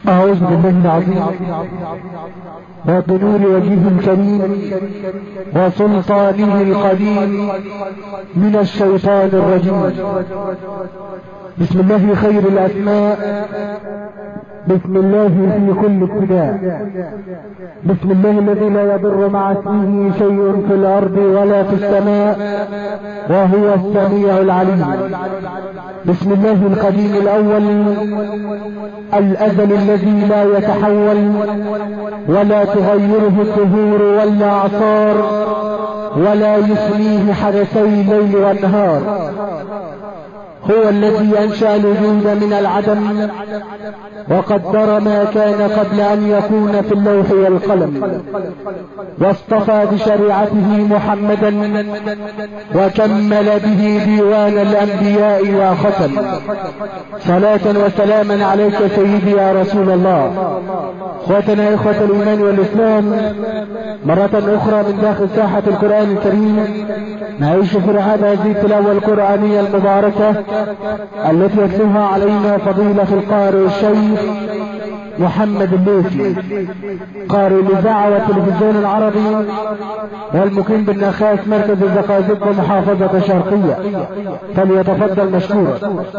أعوذ بالله العظيم وبنور وجهه الكريم وسلطانه القديم من الشيطان الرجيم. بسم الله خير الأسماء، بسم الله في كل ابتداء، بسم الله الذي لا يضر مع اسمه شيء في الأرض ولا في السماء وهو السميع العليم. بسم الله القديم الأول الأزل الذي لا يتحول ولا تغيره الدهور والأعصار ولا يثنيه حدثي الليل والنهار. هو الذي أنشأ الوجود من العدم وقدر ما كان قبل أن يكون في اللوح والقلم، واصطفى بشريعته محمدا وكمل به ديوان الأنبياء وختم. صلاة وسلاما عليك سيدي يا رسول الله. اخوتنا اخوة الإيمان والإسلام، مرة أخرى من داخل ساحة القرآن الكريم نعيش في رحاب هذه التلاوة القرآنية المباركة التي يتلوها علينا فضيلة القارئ الشيخ محمد الليثي، قارئ الإذاعة والتلفزيون العربي والمقيم بالنخاس مركز الزقازيق ومحافظة الشرقية، فليتفضل مشكورا.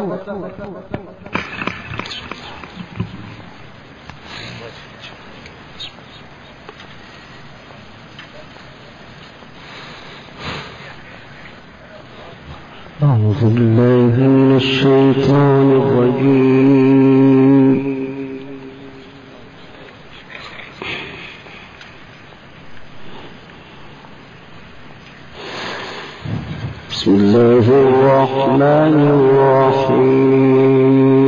أعوذ بالله من الشيطان الرجيم. بسم الله الرحمن الرحيم.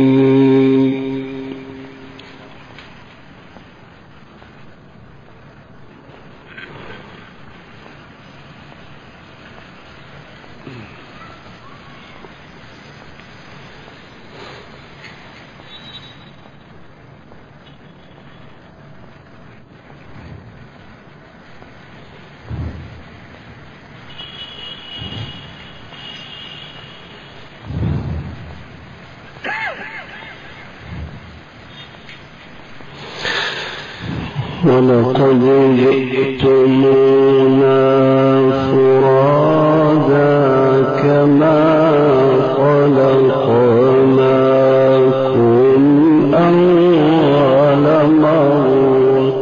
ولقد جئتمونا فرادا كما خلقناكم أول مرة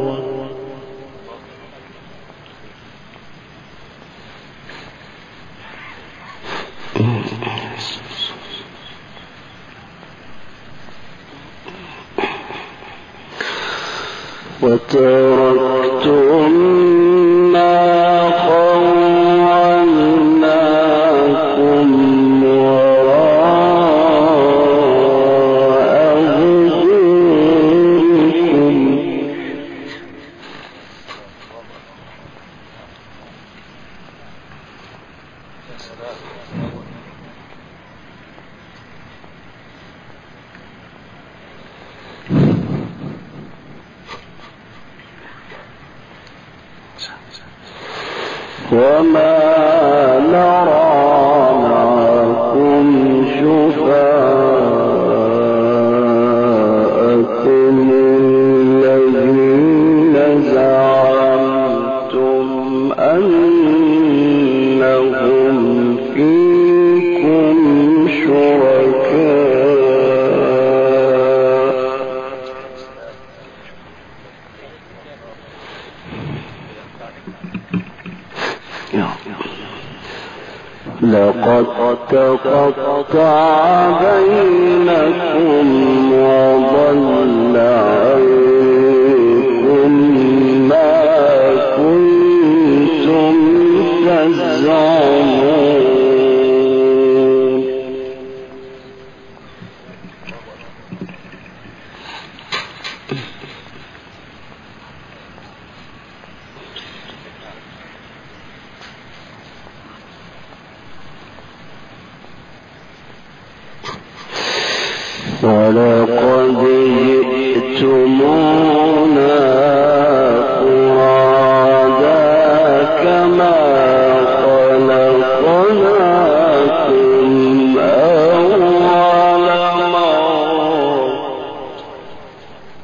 وتركتم ما خولناكم وراء ظهوركم وما نرى معكم شفاءكم الذين زعمتم أنهم فيكم شركاء لقد تقطع بينكم وضل عنكم ما كنتم تزعمون. ولقد جئتمونا فرادا كما خلقناكم أول مرة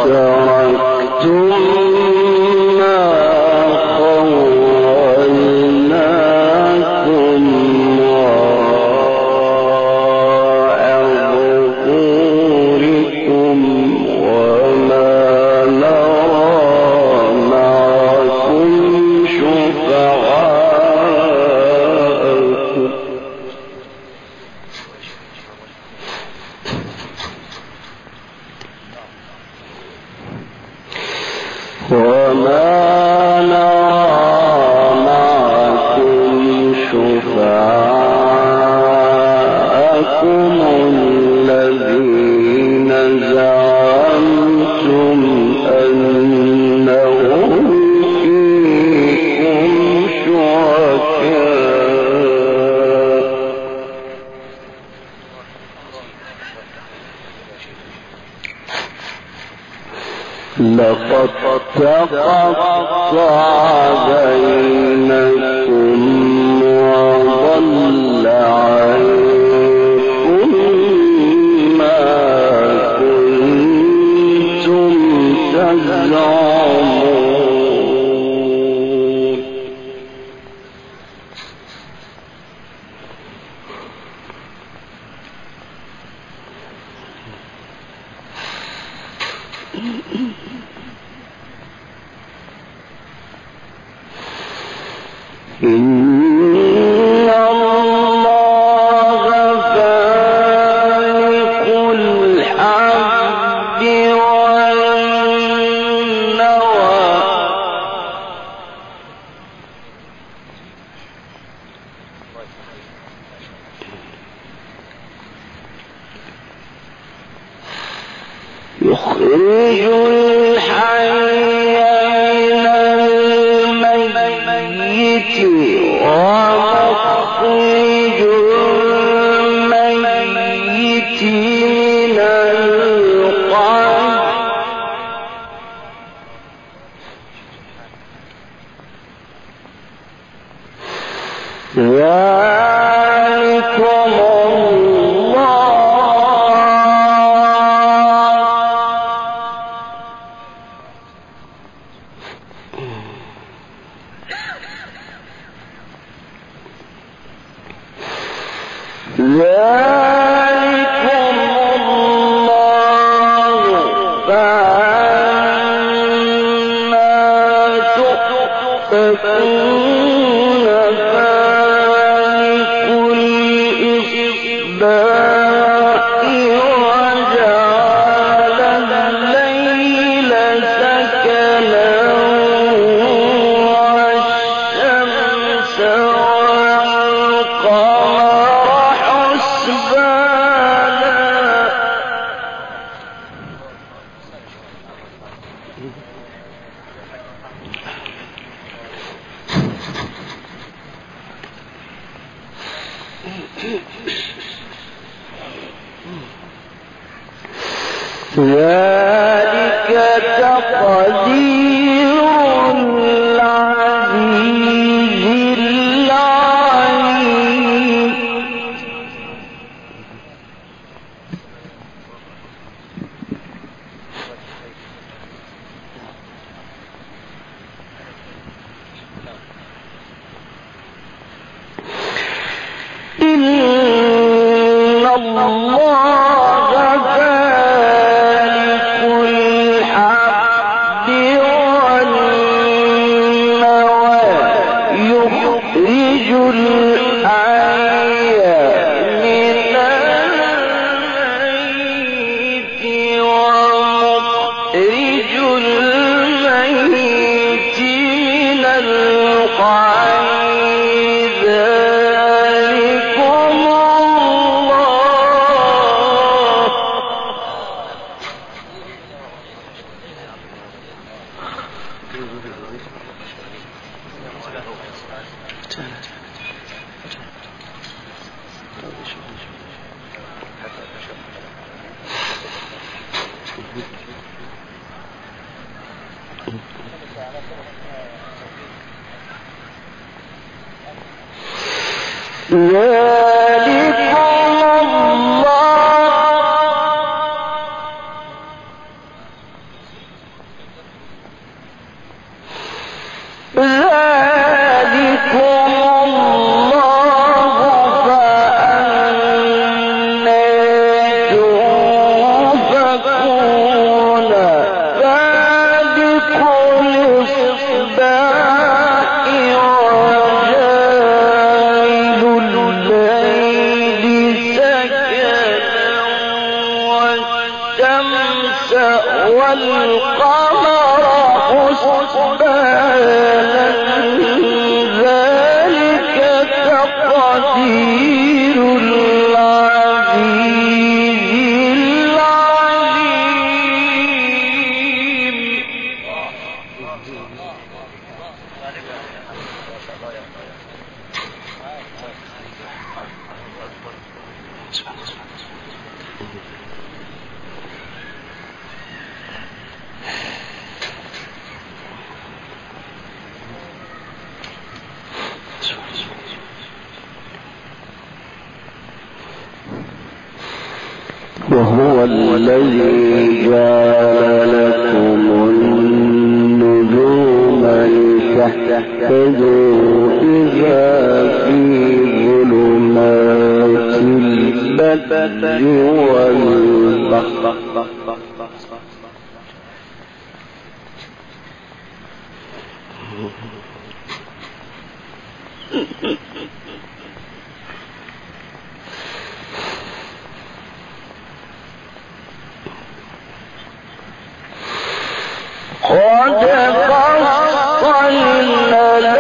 لقد تقطع بينكم وضل عنكم ما كنتم تزعمون. إن الله فالق الحب والنوى يخرج الحي ومخرج الميت من القبر ذلكم ذلك تقدير العزيز العليم. إن الله فالق الحب والنوى يخرج الحي من الميت ومخرج الميت من الحي ذلكم الله والقمر حسبانا ذلك تقدير العزيز العليم. وهو الذي جعل لكم النجوم لتهتدوا إذا في ظلمات البر والبحر قد فصلنا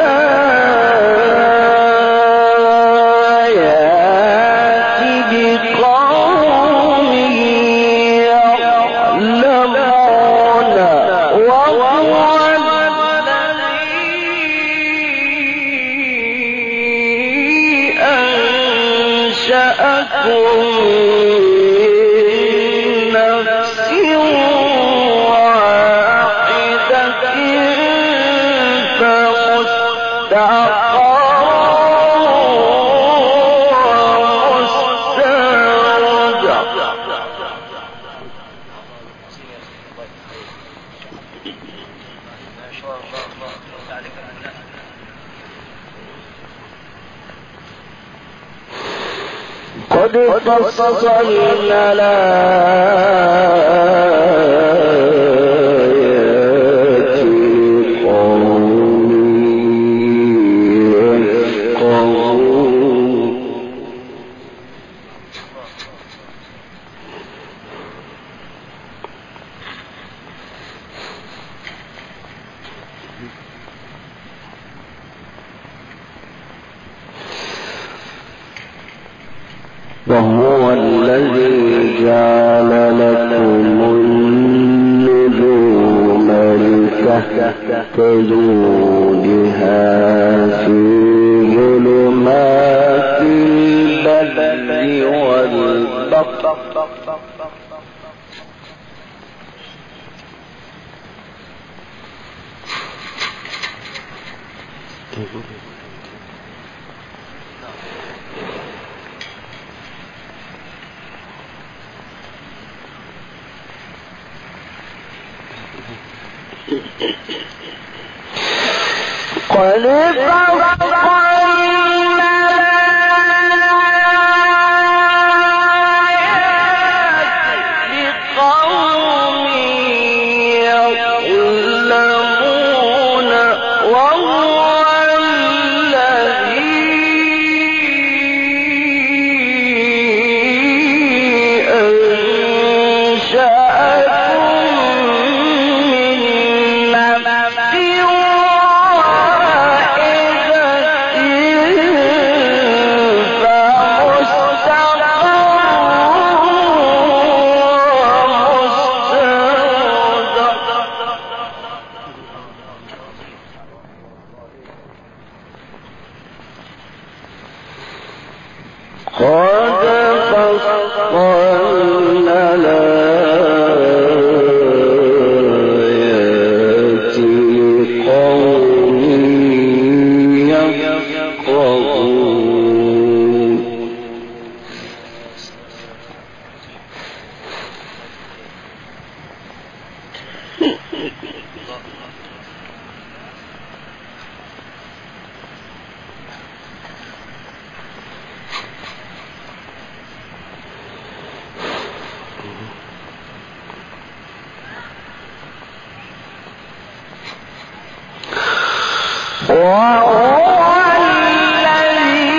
الآيات لقوم يعلمون. وهو الذي أنشأكم قد فصلنا الآيات لقوم يفقهون. وهو الذي جعل لكم النجوم لتهتدوا بها في ظلمات البر والبحر قد فصلنا الآيات لقوم يعلمون. وهو الذي وهو الذي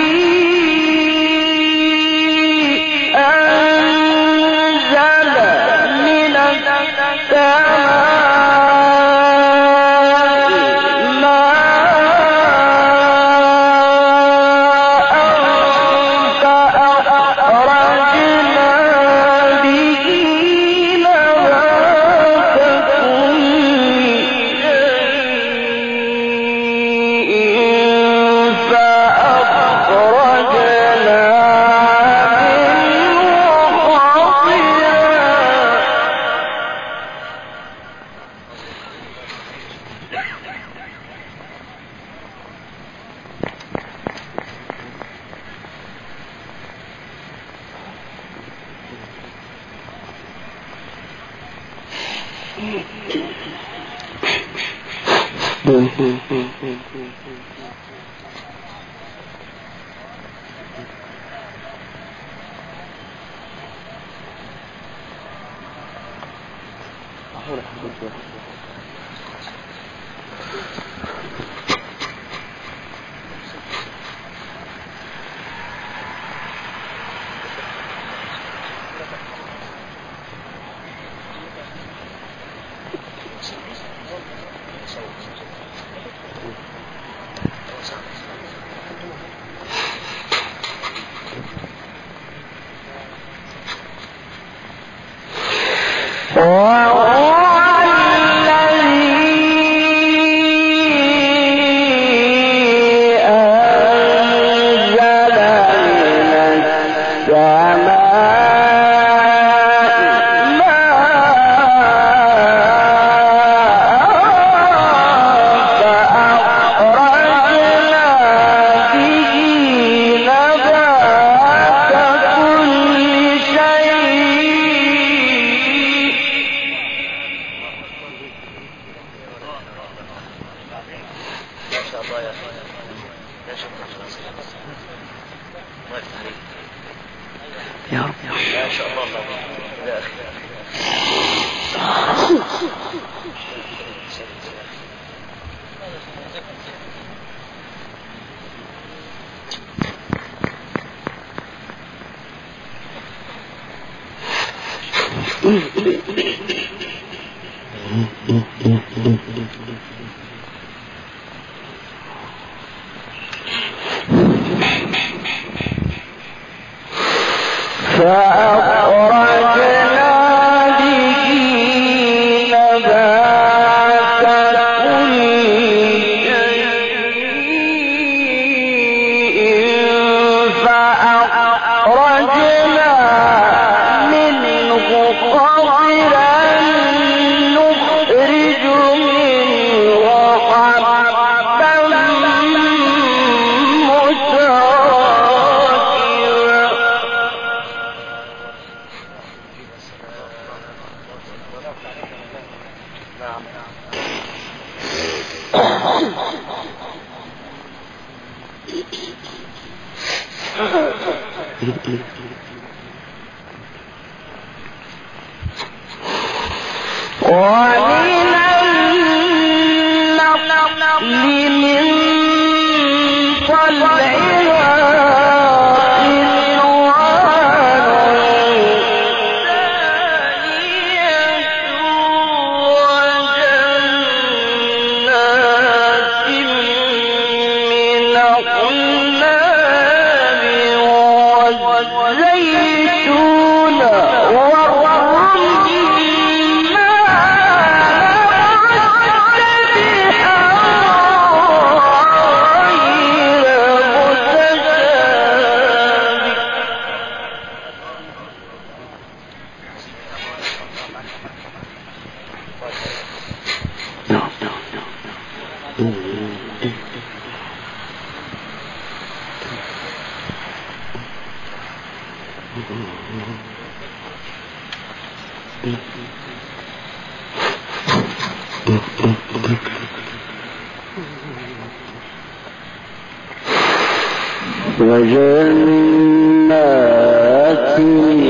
وجنات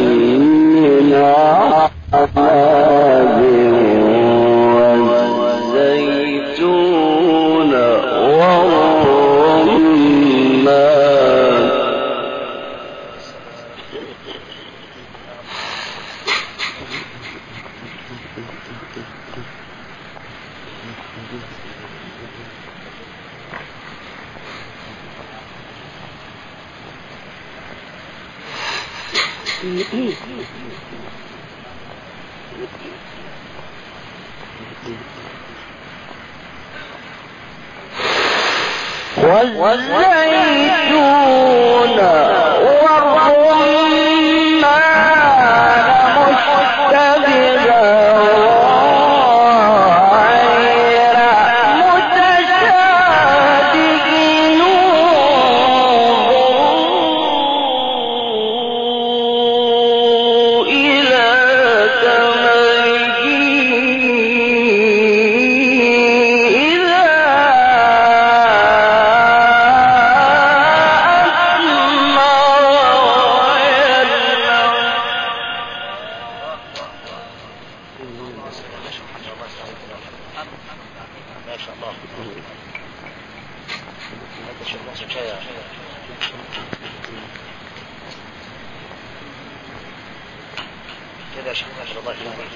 من أعناب والزيتون والرمان والزيتون والرمان مشتبها غير متشابه انظروا إلى ثمره إذا كذا شيخ الله يخليك.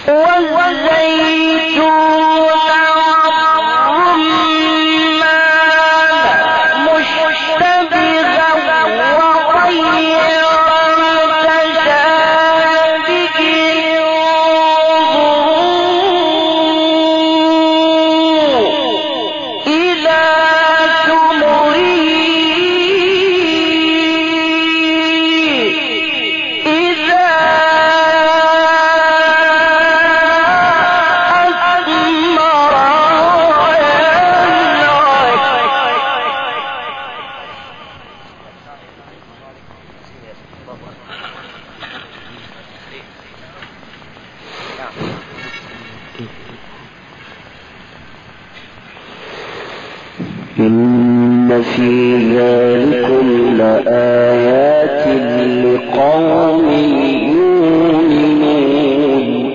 إن في ذلكم لآيات لقوم يؤمنون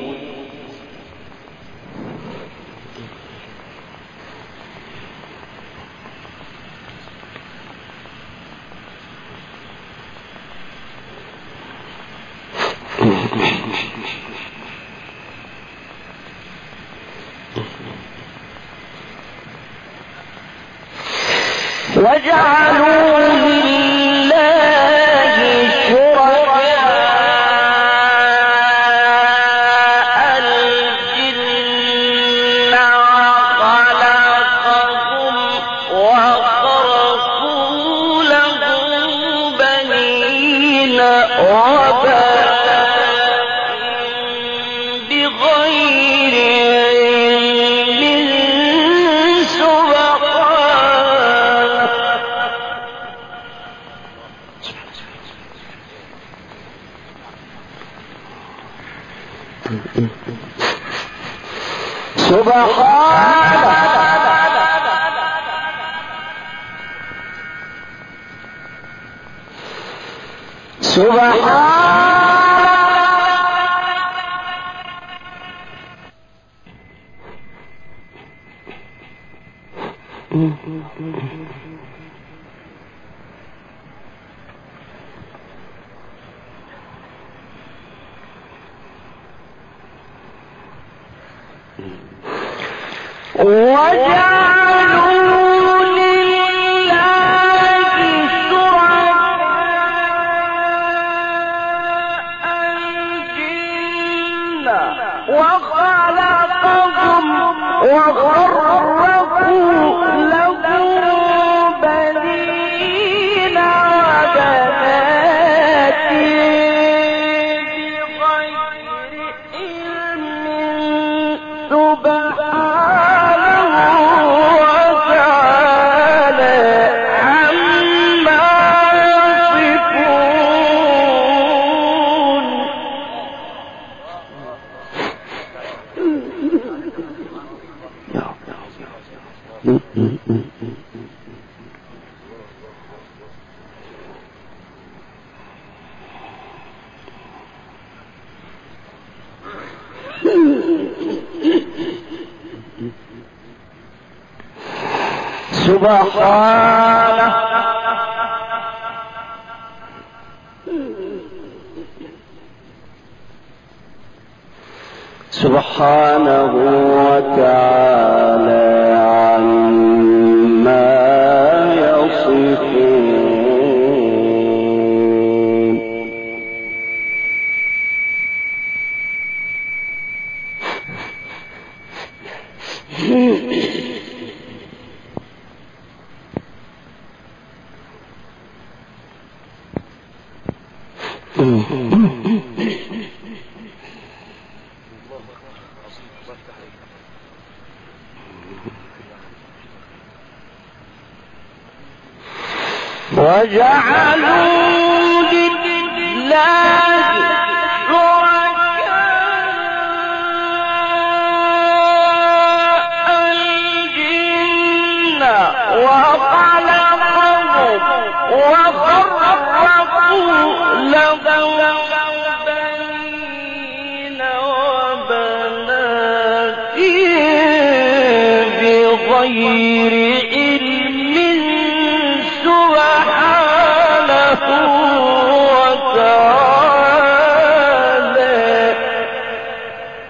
وجعلوا لله شركاء الجن وخلقهم وخرقوا له بنين وبنات بغير علم وجعلوا لله شركاء الجن وخلقهم وخرقوا له بنين وبنات بغير علم سبحانه سبحانه وتعالى عما يصفون وجعلوا لله شركاء الجن وخلقهم وخرقوا له بنين وبنات بغير علم سبحانه وتعالى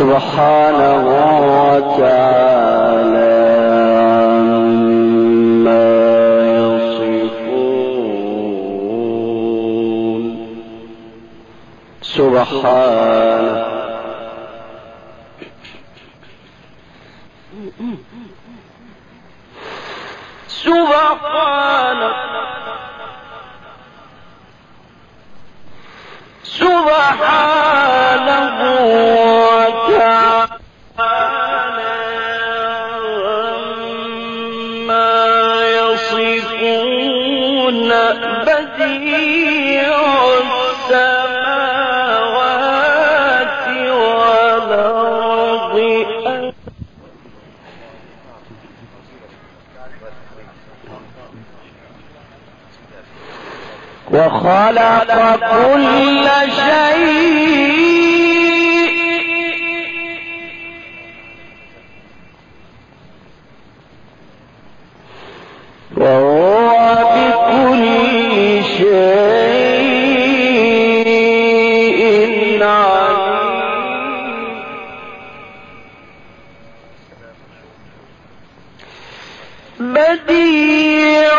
سبحانه وتعالى عما يصفون. سبحانه سبحانه سبحانه وتعالى عما يصفون. بديع السماوات والأرض وخلق كل شيء وهو بكل شيء عليم. بديع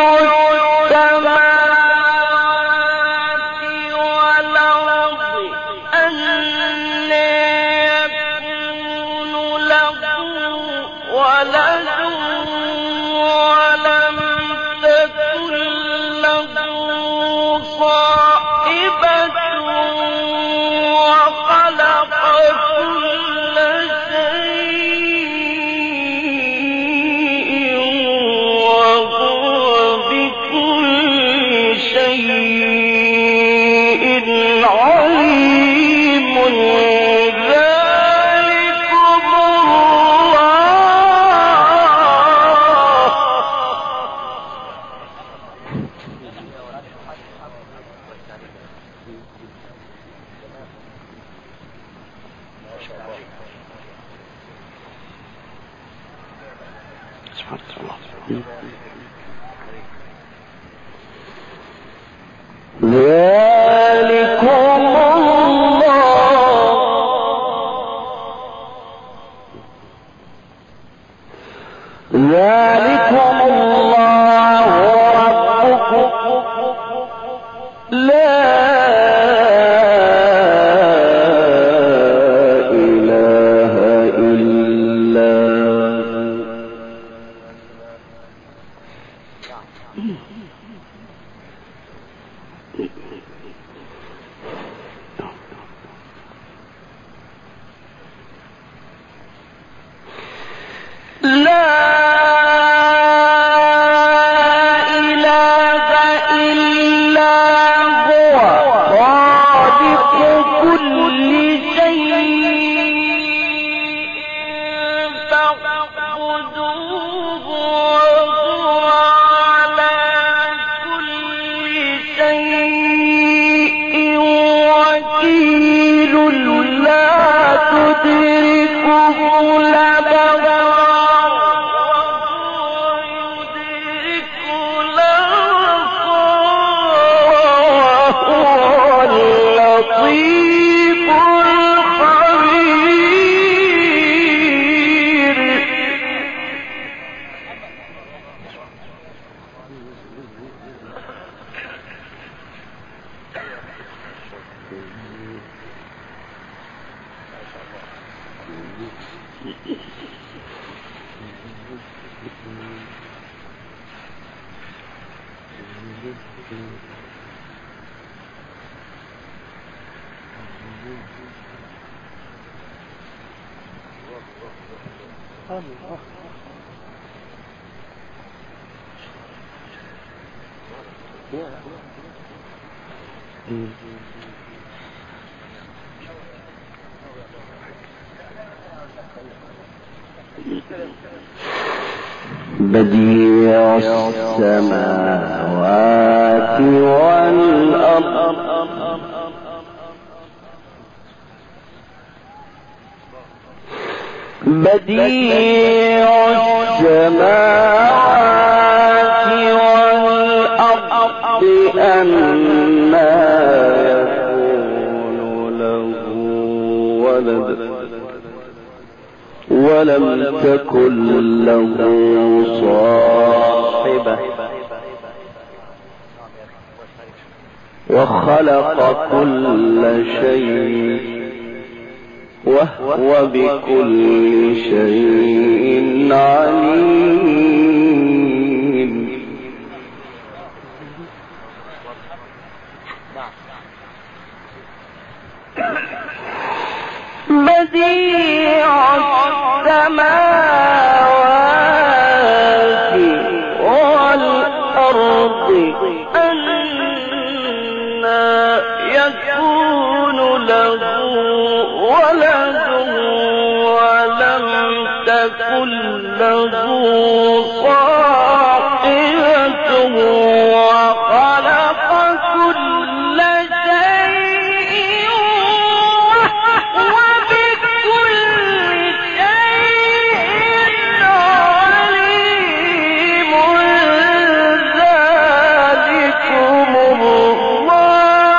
ذلكم الله ربكم لا إله إلا بديع السماوات والأرض بديع السماوات والأرض أنى يكون له ولد ولم تكن له صاحبة وخلق كل شيء وهو بكل شيء عليم. بديع السماوات والأرض أنى يكون له ولد ولم تكن له صاحبة وخلق كل شيء وبكل شيء عليم. ذلكم الله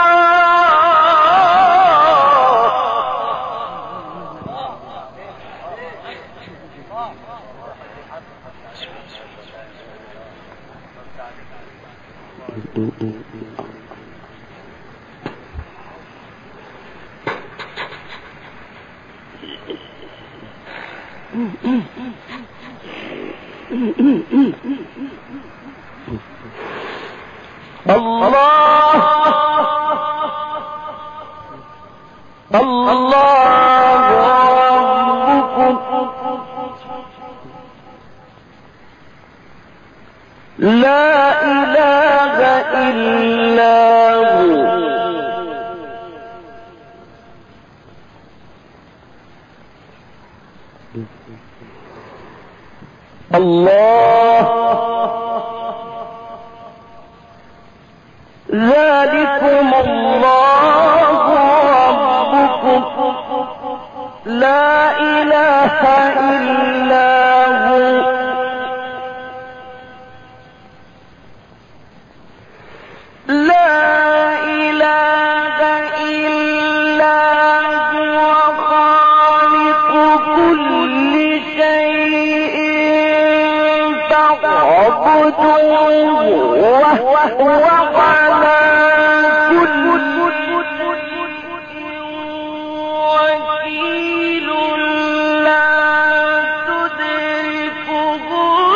لا إله إلا هو. الله ذلكم الله ربكم لا إله إلا هو. لا إله إلا هو خالق كل شيء فاعبدوه وهو على كل وكيل لا تدركه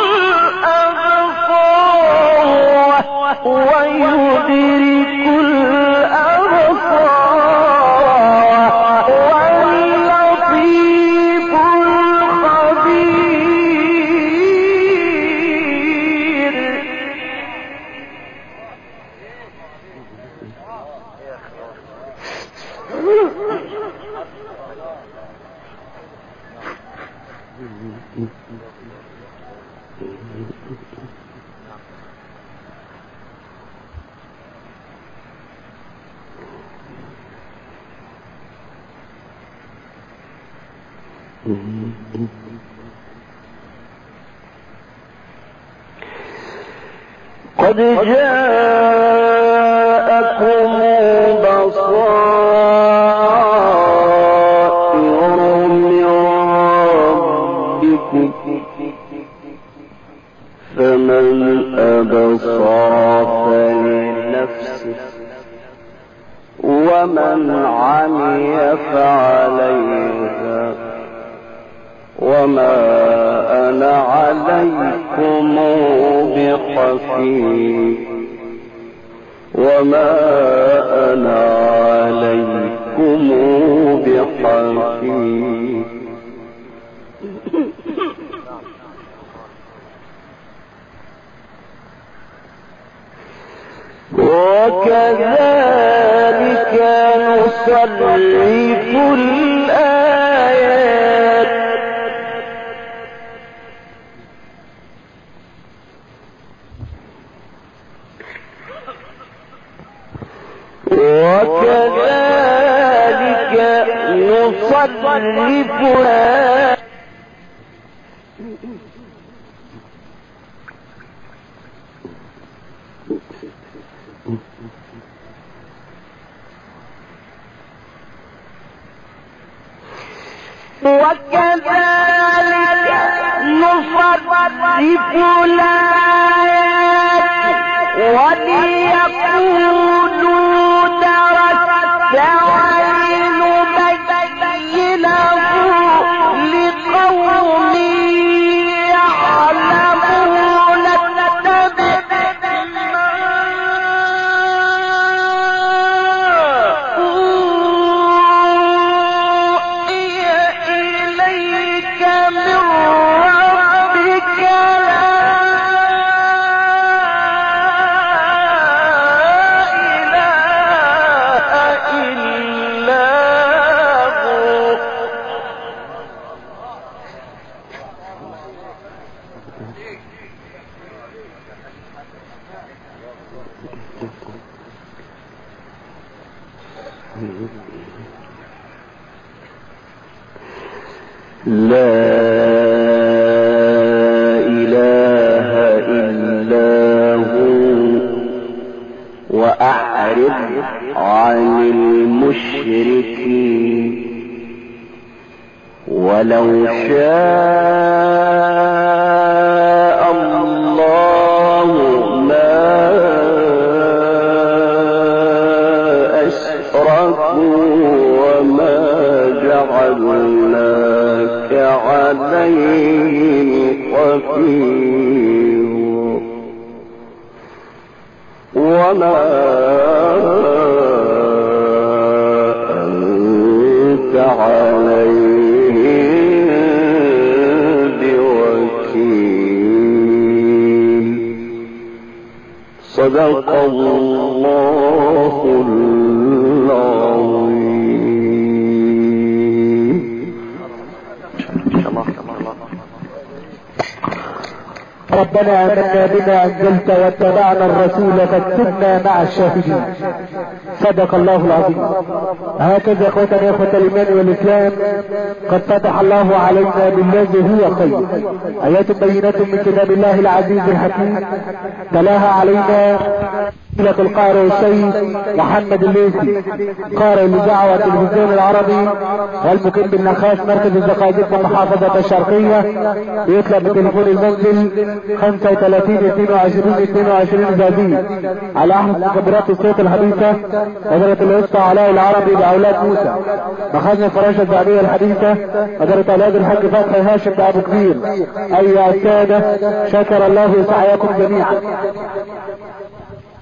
الأبصار ويدرك الأبصار واللطيف الخبير. قد جاءكم بصائر من ربكم فمن أبصر فلنفسه ومن عمي فعليها وما أنا عليكم بحفيظ وما أنا عليكم بحفيظ. وكذلك نصرف الآيات نصرفها وكذلك ولو شاء الله ما أشركوا وما جعلناك عليهم حفيظا وما أنت عليهم صدق الله العظيم. ربنا آمنا بما أنزلت واتبعنا الرسول فاكتبنا مع الشاهدين. صدق الله العظيم. هكذا اخوتنا يا اخوة الايمان والاسلام قد فتح الله علينا بالذي هو خير، ايات بينات من كتاب الله العزيز الحكيم تلاها علينا القارئ السيد محمد الليثي قارئ لدعوة التلفزيون العربي والمقيم بالنخاس مركز الزقازيق ومحافظة الشرقية. يطلب بتليفون المنزل 35 22 22 زادين على احد مكبرات الصوت الحديثة وزارة الوسطى علاء العربي باولاد موسى. مخازن الفراشة الذهبية الحديثة وزارة اولاد الحاج فتحي هاشم بابو كبير. ايها السادة شكر الله سعيكم جميعا.